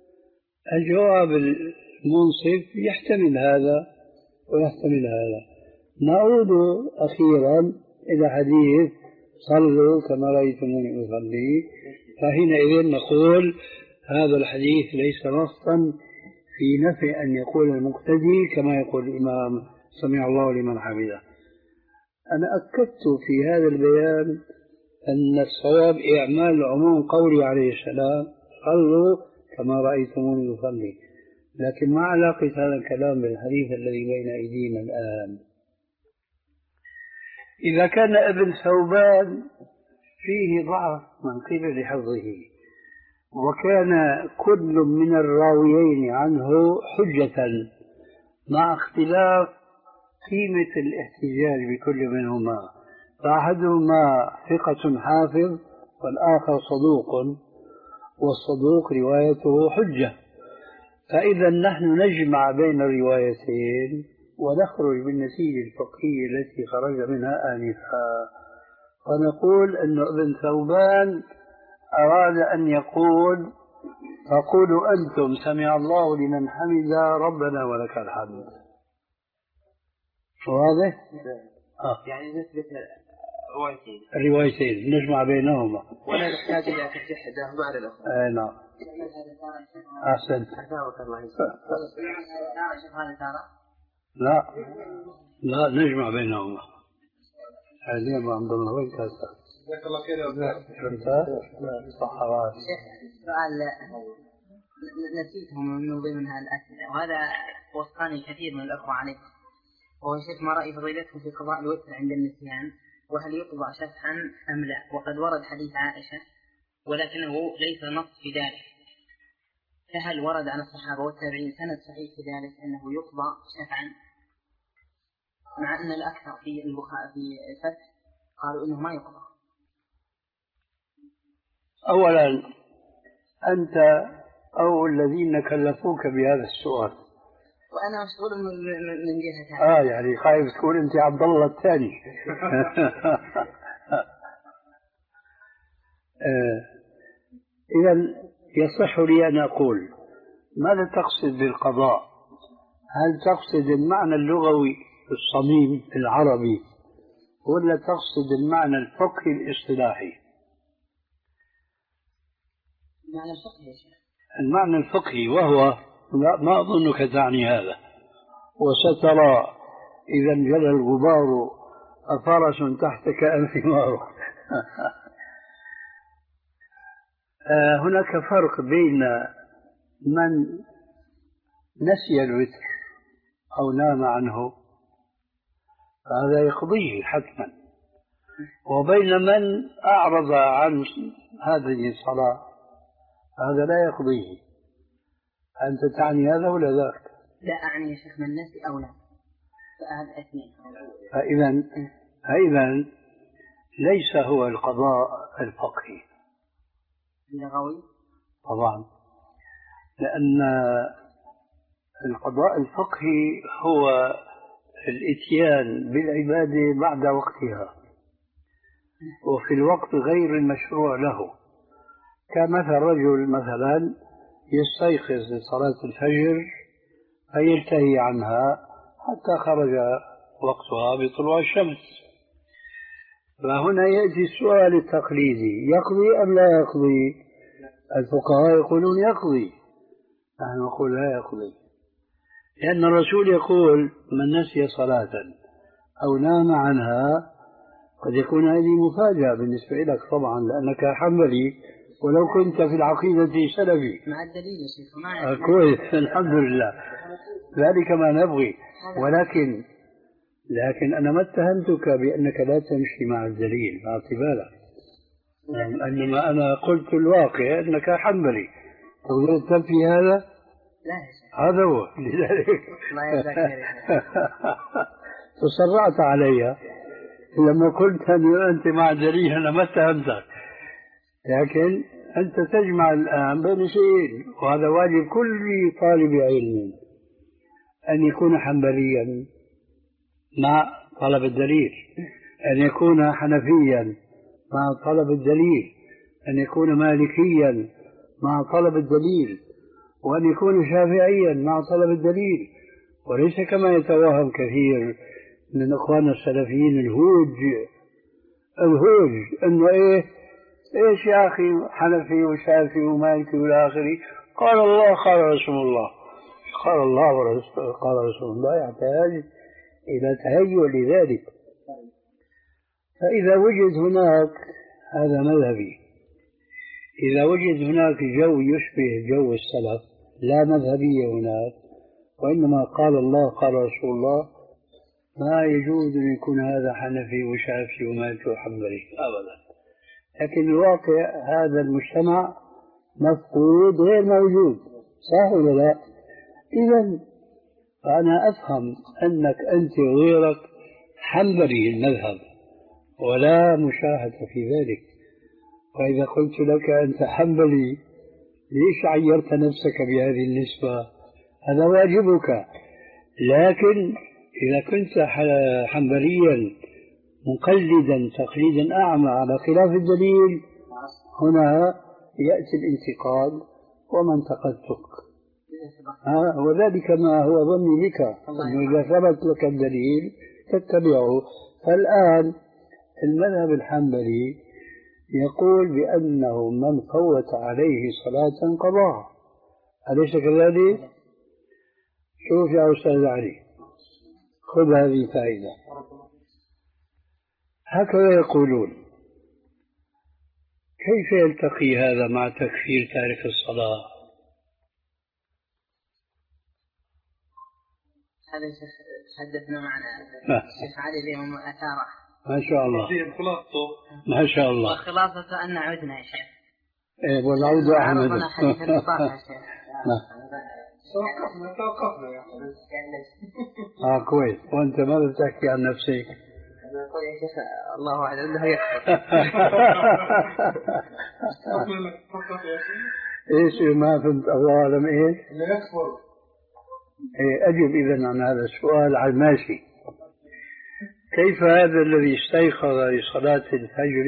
الجواب المنصف يحتمل هذا ويحتمل هذا. نعود أخيرا إلى حديث صلوا كما رأيتموني أصلي، فحينئذ نقول هذا الحديث ليس نصا في نفي أن يقول المقتدي كما يقول الإمام سمع الله لمن حمده. أنا أكدت في هذا البيان أن الصواب إعمال عموم قولي عليه السلام صلوا كما رأيتموني أصلي، لكن ما علاقة هذا الكلام بالحديث الذي بين أيدينا الآن؟ إذا كان ابن ثوبان فيه ضعف من قبل حفظه وكان كل من الراويين عنه حجة مع اختلاف قيمة الاحتجاج بكل منهما، فأحدهما ثقة حافظ والآخر صدوق، والصدوق روايته حجة، فإذا نحن نجمع بين الروايتين ونخرج بالنتيجة الفقهية التي خرج منها آنفا، ونقول أن ابن ثوبان أراد أن يقول فقولوا أنتم سمع الله لمن حمد ربنا ولك الحمد. واضح؟ آه. يعني نثبت روايتين الروايتين نجمع بينهما ولا نحتاج إلى ترجيح إحداهما على الأخرى. آه نعم. أحسنت. لا لا نجمع بينهما. هذه أبو عبد الله وين كاسة جزاك الله خير يا أستاذ. صحوات. سؤال نسيته من ضمن هالأسئلة، وهذا وصاني كثير من الأخوة عليه، وهو شيخ ما رأي فضيلتكم في قضاء الوتر عند النسيان، وهل يقضى شفعا أم لا؟ وقد ورد حديث عائشة ولكنه ليس نص في ذلك، فهل ورد عن الصحابة والتابعين سند صحيح في ذلك أنه يقضى شفعا، مع أن الأكثر في البخاري في الفتح قالوا إنه ما يقضى؟ أولا أنت أو الذين كلفوك بهذا السؤال، وأنا مشغول من جهة آه يعني خايف تقول أنت عبد الله الثاني. آه إذا يصح لي أن أقول ماذا تقصد بالقضاء؟ هل تقصد المعنى اللغوي الصميم العربي ولا تقصد المعنى الفقهي الاصطلاحي؟ المعنى الفقهي يا شيخ. المعنى الفقهي، وهو لا ما أظنك تعني هذا، وسترى إذا انجلى الغبار أفرس تحتك أم ثمار. هناك فرق بين من نسي الوتر أو نام عنه هذا يقضيه حتما، وبين من أعرض عن هذه الصلاة هذا لا يقضيه. أنت تعني هذا ولا ذاك؟ لا أعني يا شيخ من نسي أو لا، فهذا اثنين. فإذا فإذا ليس هو القضاء الفقهي اللغوي طبعا، لأن القضاء الفقهي هو الإتيان بالعبادة بعد وقتها وفي الوقت غير المشروع له، كمثل رجل مثلا يستيقظ لصلاة الفجر فيلتهي عنها حتى خرج وقتها بطلوع الشمس، فهنا يأتي السؤال التقليدي: يقضي أم لا يقضي؟ الفقهاء يقولون يقضي، نحن نقول لا يقضي، لأن الرسول يقول: من نسي صلاة أو نام عنها. قد يكون هذه مفاجأة بالنسبة لك طبعا لأنك حنبلي، ولو كنت في العقيدة سلفي. مع الدليل يا شيخ. كويس، الحمد لله، ذلك ما نبغي. ولكن لكن أنا ما اتهمتك بأنك لا تمشي مع الدليل، مع بالك، إنما أنا قلت الواقع أنك حنبلي، تقدر تنفي هذا؟ لا يا شيخ. هذا هو، لذلك الله يجزاك خير. تصرعت علي لما قلت أن أنت مع الدليل، أنا ما اتهمتك، لكن أنت تجمع الآن بين شيئين، وهذا واجب كل طالب علم أن يكون حنبليا مع طلب الدليل، أن يكون حنفيا مع طلب الدليل، أن يكون مالكيا مع طلب الدليل، وأن يكون شافعيا مع طلب الدليل، وليس كما يتوهم كثير من إخواننا السلفيين الهوج الهوج إنه إيه إيش يا أخي حنفي وشافعي ومالكي والى آخره، قال الله قال رسول الله، قال الله ورسول قال رسول الله، يحتاج إلى تهيؤ لذلك. فإذا وجد هناك، هذا مذهبي، إذا وجد هناك جو يشبه جو السلف، لا مذهبية هناك وإنما قال الله قال رسول الله، ما يجوز أن يكون هذا حنفي وشافعي ومالكي وحنبلي أبدا. لكن الواقع هذا المجتمع مفقود غير موجود، صح ولا لا؟ إذا فأنا أفهم أنك أنت وغيرك حنبلي المذهب ولا مشاهدة في ذلك. وإذا قلت لك أنت حنبلي ليش عيرت نفسك بهذه النسبة؟ هذا واجبك. لكن إذا كنت حنبليا مقلدا تقليدا أعمى على خلاف الدليل، هنا يأتي الانتقاد وما انتقدتك. ها وذلك ما هو ظني بك، أنه إذا ثبت لك الدليل تتبعه. فالآن المذهب الحنبلي يقول بأنه من فوت عليه صلاة قضاها، أليس كذلك؟ شوف يا أستاذ علي، خذ هذه فائدة. هكذا يقولون: كيف يلتقي هذا مع تكفير تارك الصلاة؟ هذا الشيخ تحدثنا معنا الشيخ علي اليوم أثاره ما شاء الله ما شاء الله. وخلاصة أن عدنا يا شيخ. إيه والعود أحمد. عرفنا حديث البطاقة يا شيخ. توقفنا توقفنا يا أخي. آه كويس. وأنت ماذا تحكي عن نفسك؟ أنا أقول يا شيخ الله أعلم أنه يكفر. إيش ما فهمت الله أعلم إيش؟ إنه يكفر. إيه أجب إذن عن هذا السؤال على الماشي. كيف هذا الذي استيقظ لصلاة الفجر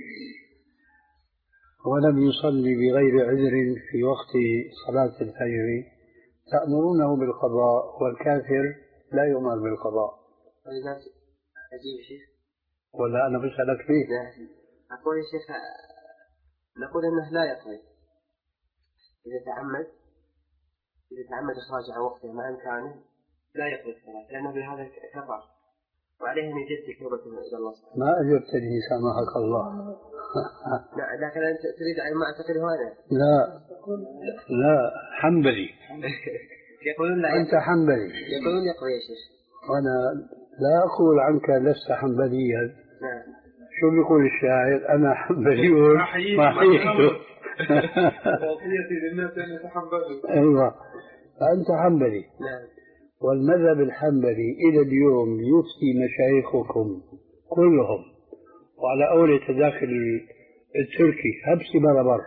ولم يصلي بغير عذر في وقت صلاة الفجر تأمرونه بالقضاء والكافر لا يؤمر بالقضاء؟ أجيب شيخ ولا أنا بسألك فيه؟ لا أقول يا شيخ نقول أنه لا يقضي إذا تعمد إذا تعمد إخراج عن وقته مع إمكانه لا يقضي الصلاة لأنه بهذا كفر وعليه أن يجدد توبته إلى الله سبحانه. ما أجبتني سامحك الله. لا لكن أنت تريد أن ما أعتقده أنا. لا لا حنبلي. يقولون لا أنت حنبلي. يقولون يقضي يا شيخ. وأنا لا أقول عنك لست حنبليا. نعم. شو بيقول الشاعر؟ أنا حنبلي ما حييته. وصيتي للناس أن يتحنبلوا. أيوة فأنت حنبلي. نعم. والمذهب الحنبلي إلى اليوم يفتي مشايخكم كلهم وعلى أول تداخل التركي هبسي بربر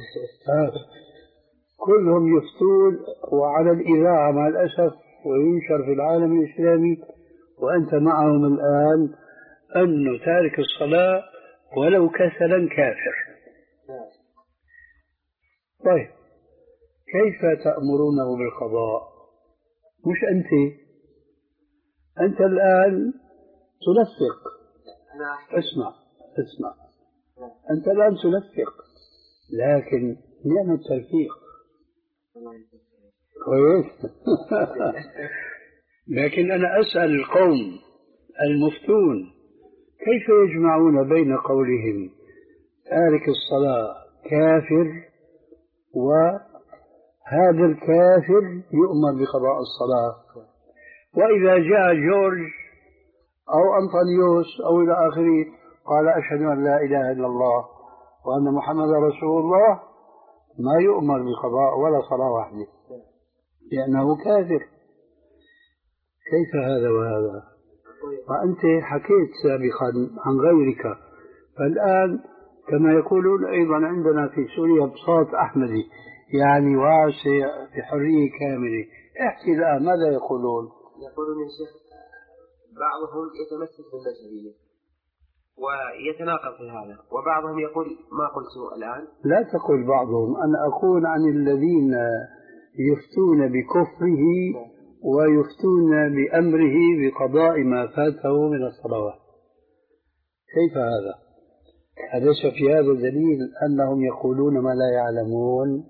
كلهم يفتون وعلى الإذاعة مع الأسف وينشر في العالم الإسلامي وأنت معهم الآن أنه تارك الصلاة ولو كسلا كافر. طيب كيف تأمرونه بالقضاء؟ مش أنت أنت الآن تلفق. اسمع اسمع أنت الآن تلفق لكن نعم التلفيق كويس. لكن أنا أسأل القوم المفتون كيف يجمعون بين قولهم تارك الصلاة كافر وهذا الكافر يؤمر بقضاء الصلاة؟ وإذا جاء جورج أو أنطونيوس أو إلى آخره قال أشهد أن لا إله إلا الله وأن محمد رسول الله ما يؤمر بقضاء ولا صلاة واحدة لأنه كافر. كيف هذا وهذا؟ وأنت حكيت سابقا عن غيرك فالآن كما يقولون أيضا عندنا في سوريا بساط أحمدي يعني واسع بحرية كاملة. احكي الآن ماذا يقولون؟ يقولون يا شيخ بعضهم يتمسك بالمذهبية ويتناقض في هذا وبعضهم يقول ما قلت الآن. لا تقل بعضهم أنا أقول عن الذين يفتون بكفره ويفتون بأمره بقضاء ما فاته من الصلوات. كيف هذا؟ أليس في هذا دليل أنهم يقولون ما لا يعلمون؟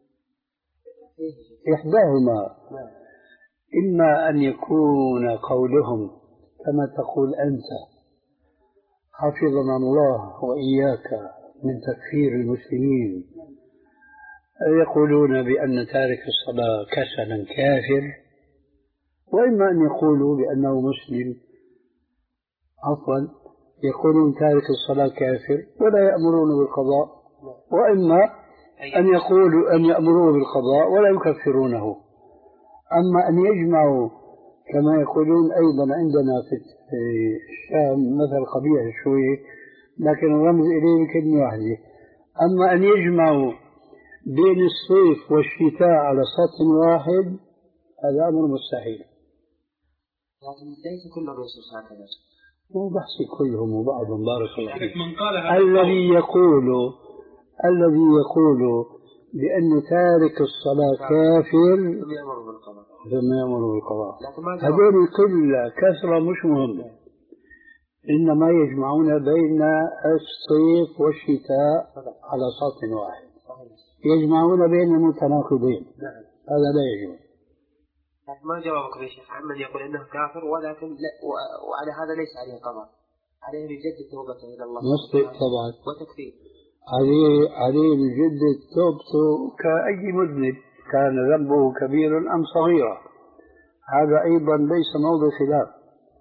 إحداهما إما أن يكون قولهم كما تقول أنت حفظنا الله وإياك من تكفير المسلمين يقولون بأن تارك الصلاة كسلا كافر وإما أن يقولوا بأنه مسلم عفوا يقولون تارك الصلاة كافر ولا يأمرون بالقضاء وإما أن يقولوا أن يأمروا بالقضاء ولا يكفرونه. أما أن يجمعوا كما يقولون أيضا عندنا في الشام مثل قبيح شوي لكن الرمز إليه بكلمة واحدة أما أن يجمعوا بين الصيف والشتاء على سطح واحد هذا أمر مستحيل. لكن ليس كلهم يصير هكذا. مو بحثي كلهم وبعضهم بارك الله فيك. من قال الذي يقول الذي يقول بأن تارك الصلاة كافر ثم يأمر بالقضاء ثم يأمر بالقضاء هذول قلة كثرة مش مهم إنما يجمعون بين الصيف والشتاء على سطح واحد يجمعون بين المتناقضين هذا لا يجوز. ما جوابكم يا شيخ عمن يقول انه كافر ولكن لا وعلى هذا ليس عليه قضاء عليه يجدد توبته الى الله مصدق طبعا وتكفير. عليه عليه الجدة توبته كأي مذنب، كان ذنبه كبير أم صغيرا، هذا أيضا ليس موضع خلاف.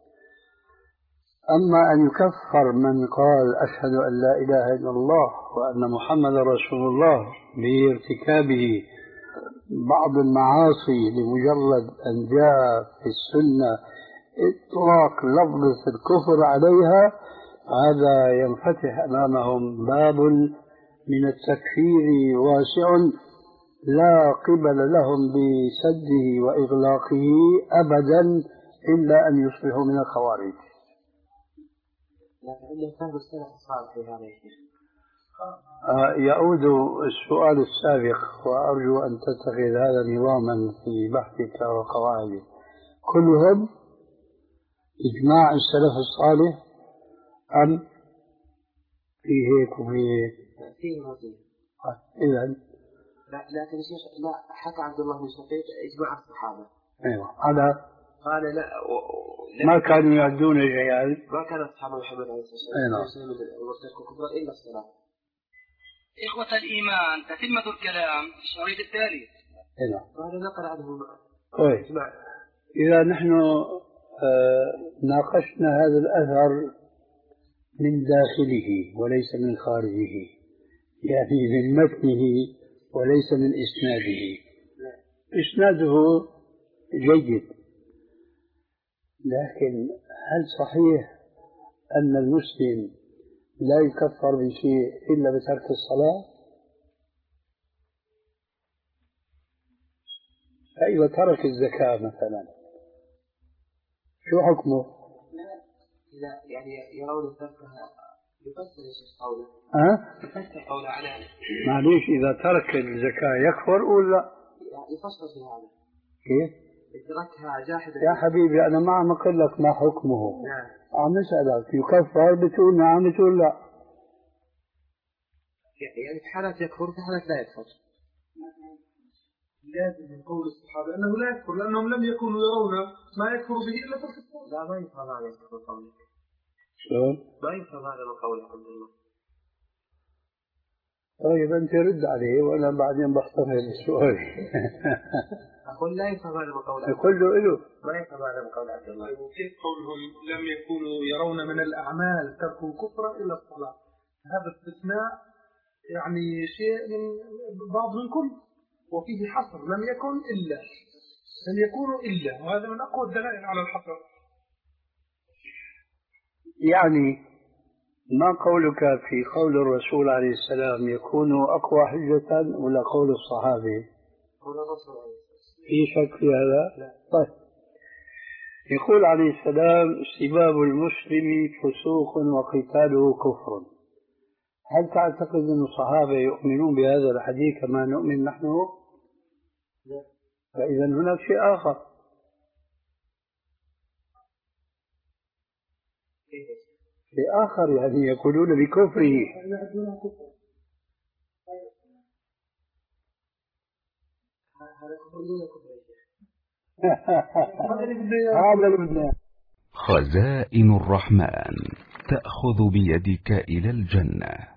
أما أن يكفر من قال أشهد أن لا إله إلا الله وأن محمد رسول الله بارتكابه بعض المعاصي لمجرد أن جاء في السنة إطلاق لفظة الكفر عليها، هذا ينفتح أمامهم باب من التكفير واسع لا قبل لهم بسده وإغلاقه أبدا إلا أن يصبحوا من الخوارج. يعود السؤال السابق، وأرجو أن تتخذ هذا نظاما في بحثك وقواعدك. كلهم إجماع السلف الصالح أم في هيك وفي هيك؟ فيه رضي. إذن لا لكن شيخ لا حكى عبد الله بن شقيق إجماع الصحابة. أيوة على قال لا ما كانوا يعدون شيئا، ما كان أصحاب محمد عليه الصلاة والسلام يرتكبوا كفرا إلا الصلاة. إخوة الإيمان، تتمة الكلام في الشريط التالي. أيوة. قال نقل عنه طيب. إذا نحن آه ناقشنا هذا الأثر من داخله وليس من خارجه، يعني من متنه وليس من إسناده. إسناده جيد، لكن هل صحيح أن المسلم لا يكفر بشيء إلا بترك الصلاة؟ فإذا ترك الزكاة مثلا شو حكمه؟ لا يعني يرون تركها يفسر ايش قوله؟ ها؟ يفسر قوله على معليش، إذا ترك الزكاة يكفر ولا؟ يفسر في هذا. كيف؟ تركها جاحدا. يا حبيبي أنا ما عم أقول لك ما حكمه. نعم. عم نسألك يكفر، بتقول نعم بتقول لا. يعني في حالات يكفر في حالات لا يكفر. لازم من قول الصحابة أنه لا يكفر، لأنهم لم يكونوا يرون ما يكفر به إلا ترك الصلاة. لا ما يفهم هذا من قولك. شلون؟ ما يفهم هذا من قولك عبد الله. طيب أنت رد عليه وأنا بعدين بحتفظ بالسؤال. أقول لا يفهم هذا من قولك. كله إله. ما يفهم هذا من قول عبد الله. وكيف قولهم لم يكونوا يرون من الأعمال تركوا كفرا إلا الصلاة؟ هذا استثناء يعني شيء من بعض من كل، وفيه حصر لم يكن إلا، لم يكونوا إلا، وهذا من أقوى الدلائل على الحصر. يعني ما قولك في قول الرسول عليه السلام يكون أقوى حجة ولا قول الصحابي؟ قول الرسول عليه السلام. في شك في هذا؟ لا. طيب. يقول عليه السلام سباب المسلم فسوق وقتاله كفر. هل تعتقد أن الصحابة يؤمنون بهذا الحديث كما نؤمن نحن؟ لا. فإذا هناك شيء آخر. شيء آخر يعني يقولون بكفره. هذا البناء. خزائن الرحمن تأخذ بيدك إلى الجنة.